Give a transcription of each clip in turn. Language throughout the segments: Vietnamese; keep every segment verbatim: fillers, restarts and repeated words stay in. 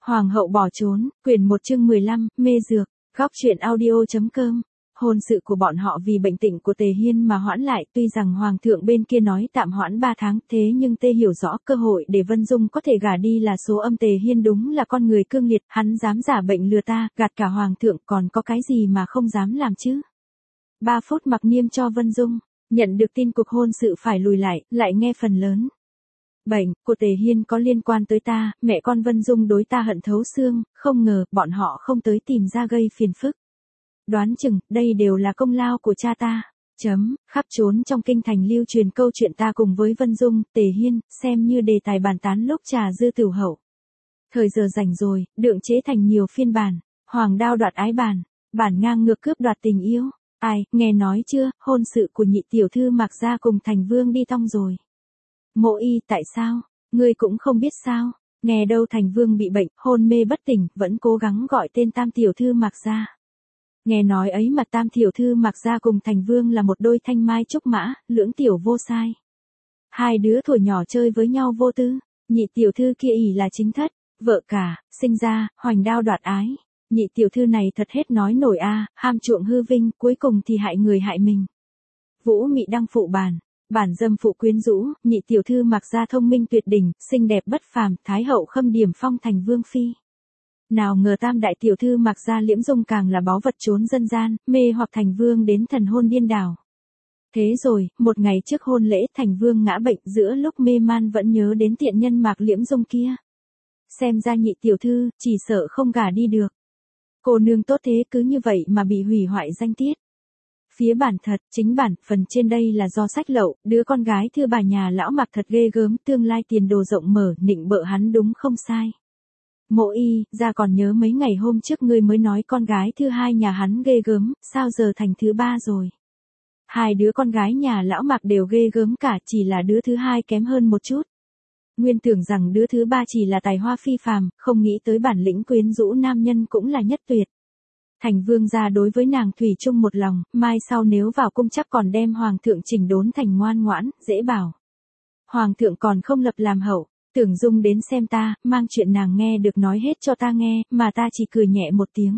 Hoàng hậu bỏ trốn, quyển một chương mười lăm, mê dược, góc truyện audio.com. Hôn sự của bọn họ vì bệnh tình của Tề Hiên mà hoãn lại, tuy rằng Hoàng thượng bên kia nói tạm hoãn ba tháng, thế nhưng Tê hiểu rõ cơ hội để Vân Dung có thể gả đi là số âm. Tề Hiên đúng là con người cương liệt, hắn dám giả bệnh lừa ta, gạt cả Hoàng thượng, còn có cái gì mà không dám làm chứ. Ba phút mặc niêm cho Vân Dung, nhận được tin cuộc hôn sự phải lùi lại, lại nghe phần lớn. Bệnh của Tề Hiên có liên quan tới ta, mẹ con Vân Dung đối ta hận thấu xương, không ngờ bọn họ không tới tìm ra gây phiền phức. Đoán chừng, đây đều là công lao của cha ta. Chấm, khắp trốn trong kinh thành lưu truyền câu chuyện ta cùng với Vân Dung, Tề Hiên, xem như đề tài bàn tán lúc trà dư tửu hậu. Thời giờ rảnh rồi, đượng chế thành nhiều phiên bản, hoàng đao đoạt ái bản, bản ngang ngược cướp đoạt tình yêu. Ai, nghe nói chưa, hôn sự của nhị tiểu thư Mạc Gia cùng Thành Vương đi tong rồi. Mộ Y, tại sao? Ngươi cũng không biết sao? Nghe đâu Thành Vương bị bệnh, hôn mê bất tỉnh, vẫn cố gắng gọi tên tam tiểu thư Mạc Gia. Nghe nói ấy mà tam tiểu thư Mạc Gia cùng Thành Vương là một đôi thanh mai trúc mã, lưỡng tiểu vô sai. Hai đứa thuở nhỏ chơi với nhau vô tư, nhị tiểu thư kia ỷ là chính thất, vợ cả, sinh ra, hoành đao đoạt ái. Nhị tiểu thư này thật hết nói nổi a, ham chuộng hư vinh, cuối cùng thì hại người hại mình. Vũ Mị đăng phụ bản, bản dâm phụ quyến rũ, nhị tiểu thư Mạc Gia thông minh tuyệt đỉnh, xinh đẹp bất phàm, thái hậu khâm điểm phong thành vương phi. Nào ngờ tam đại tiểu thư Mạc Gia Liễm Dung càng là báu vật trốn dân gian, mê hoặc Thành Vương đến thần hôn điên đảo. Thế rồi, một ngày trước hôn lễ Thành Vương ngã bệnh, giữa lúc mê man vẫn nhớ đến tiện nhân Mạc Liễm Dung kia. Xem ra nhị tiểu thư, chỉ sợ không gả đi được. Cô nương tốt thế cứ như vậy mà bị hủy hoại danh tiết. Phía bản thật, chính bản, phần trên đây là do sách lậu, đứa con gái thưa bà nhà lão Mạc thật ghê gớm, tương lai tiền đồ rộng mở, nịnh bợ hắn đúng không sai. Mộ Y, ra còn nhớ mấy ngày hôm trước ngươi mới nói con gái thứ hai nhà hắn ghê gớm, sao giờ thành thứ ba rồi. Hai đứa con gái nhà lão Mạc đều ghê gớm cả, chỉ là đứa thứ hai kém hơn một chút. Nguyên tưởng rằng đứa thứ ba chỉ là tài hoa phi phàm, không nghĩ tới bản lĩnh quyến rũ nam nhân cũng là nhất tuyệt. Thành Vương gia đối với nàng thủy chung một lòng, mai sau nếu vào cung chắc còn đem hoàng thượng chỉnh đốn thành ngoan ngoãn, dễ bảo. Hoàng thượng còn không lập làm hậu, tưởng Dung đến xem ta, mang chuyện nàng nghe được nói hết cho ta nghe, mà ta chỉ cười nhẹ một tiếng.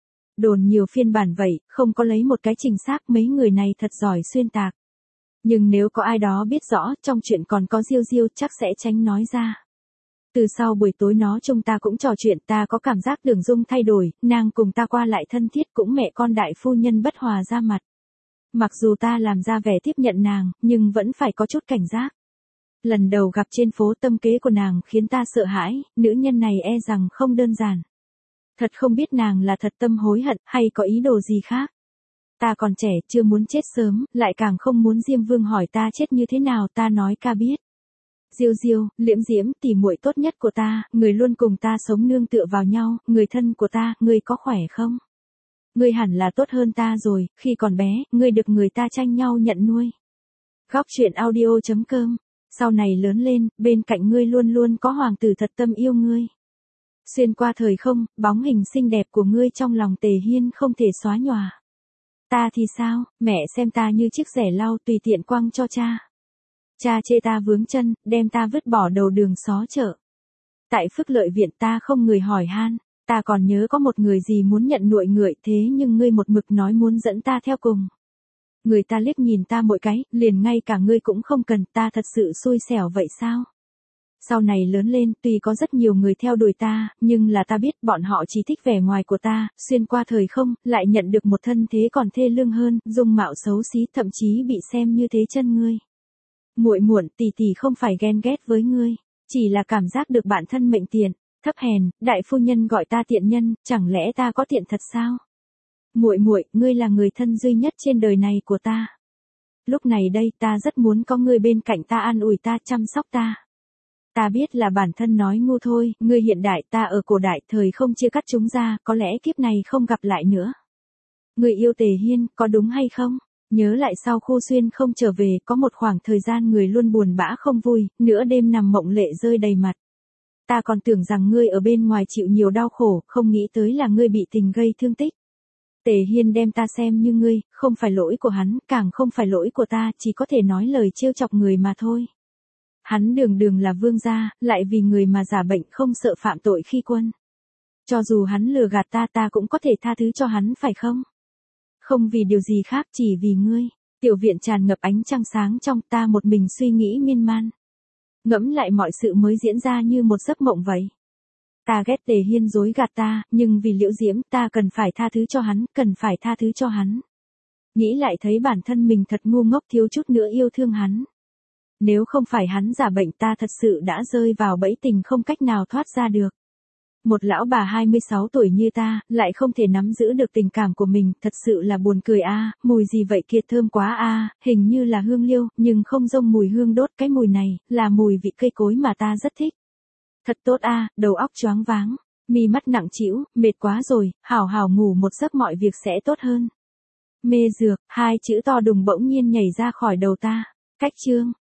Đồn nhiều phiên bản vậy, không có lấy một cái chính xác, mấy người này thật giỏi xuyên tạc. Nhưng nếu có ai đó biết rõ, trong chuyện còn có Diêu Diêu chắc sẽ tránh nói ra. Từ sau buổi tối nó chúng ta cũng trò chuyện, ta có cảm giác Tưởng Dung thay đổi, nàng cùng ta qua lại thân thiết, cũng mẹ con đại phu nhân bất hòa ra mặt. Mặc dù ta làm ra vẻ tiếp nhận nàng, nhưng vẫn phải có chút cảnh giác. Lần đầu gặp trên phố tâm kế của nàng khiến ta sợ hãi, nữ nhân này e rằng không đơn giản. Thật không biết nàng là thật tâm hối hận hay có ý đồ gì khác. Ta còn trẻ, chưa muốn chết sớm, lại càng không muốn Diêm Vương hỏi ta chết như thế nào, ta nói ca biết. Diêu Diêu, Liễm Diễm, tỷ muội tốt nhất của ta, người luôn cùng ta sống nương tựa vào nhau, người thân của ta, ngươi có khỏe không? Ngươi hẳn là tốt hơn ta rồi, khi còn bé, ngươi được người ta tranh nhau nhận nuôi. Góc truyện audio.com. Sau này lớn lên, bên cạnh ngươi luôn luôn có hoàng tử thật tâm yêu ngươi. Xuyên qua thời không, bóng hình xinh đẹp của ngươi trong lòng Tề Hiên không thể xóa nhòa. Ta thì sao, mẹ xem ta như chiếc rẻ lau tùy tiện quăng cho cha. Cha chê ta vướng chân, đem ta vứt bỏ đầu đường xó chợ. Tại Phước Lợi viện ta không người hỏi han, ta còn nhớ có một người gì muốn nhận nuội ngưỡi thế nhưng ngươi một mực nói muốn dẫn ta theo cùng. Người ta liếc nhìn ta mỗi cái, liền ngay cả ngươi cũng không cần, ta thật sự xui xẻo vậy sao? Sau này lớn lên, tuy có rất nhiều người theo đuổi ta, nhưng là ta biết bọn họ chỉ thích vẻ ngoài của ta, xuyên qua thời không, lại nhận được một thân thế còn thê lương hơn, dung mạo xấu xí, thậm chí bị xem như thế chân ngươi. Muội muộn, tỷ tỷ không phải ghen ghét với ngươi, chỉ là cảm giác được bản thân mệnh tiện, thấp hèn, đại phu nhân gọi ta tiện nhân, chẳng lẽ ta có tiện thật sao? Muội muội, ngươi là người thân duy nhất trên đời này của ta. Lúc này đây ta rất muốn có ngươi bên cạnh ta an ủi ta chăm sóc ta. Ta biết là bản thân nói ngu thôi, ngươi hiện đại ta ở cổ đại thời không chia cắt chúng ra, có lẽ kiếp này không gặp lại nữa. Ngươi yêu Tề Hiên, có đúng hay không? Nhớ lại sau Khu Xuyên không trở về, có một khoảng thời gian người luôn buồn bã không vui, nửa đêm nằm mộng lệ rơi đầy mặt. Ta còn tưởng rằng ngươi ở bên ngoài chịu nhiều đau khổ, không nghĩ tới là ngươi bị tình gây thương tích. Tề Hiên đem ta xem như ngươi, không phải lỗi của hắn, càng không phải lỗi của ta, chỉ có thể nói lời trêu chọc người mà thôi. Hắn đường đường là vương gia, lại vì người mà giả bệnh không sợ phạm tội khi quân. Cho dù hắn lừa gạt ta ta cũng có thể tha thứ cho hắn phải không? Không vì điều gì khác chỉ vì ngươi. Tiểu viện tràn ngập ánh trăng sáng trong, ta một mình suy nghĩ miên man. Ngẫm lại mọi sự mới diễn ra như một giấc mộng vậy. Ta ghét Tề Hiên dối gạt ta, nhưng vì Liễu Diễm ta cần phải tha thứ cho hắn, cần phải tha thứ cho hắn. Nghĩ lại thấy bản thân mình thật ngu ngốc thiếu chút nữa yêu thương hắn. Nếu không phải hắn giả bệnh ta thật sự đã rơi vào bẫy tình không cách nào thoát ra được. Một lão bà hai mươi sáu tuổi như ta, lại không thể nắm giữ được tình cảm của mình, thật sự là buồn cười a. À, mùi gì vậy kia thơm quá a, à, hình như là hương liêu, nhưng không giống mùi hương đốt, cái mùi này, là mùi vị cây cối mà ta rất thích. Thật tốt a, à, đầu óc choáng váng, mi mắt nặng trĩu, mệt quá rồi, hảo hảo ngủ một giấc mọi việc sẽ tốt hơn. Mê dược, hai chữ to đùng bỗng nhiên nhảy ra khỏi đầu ta. Cách chương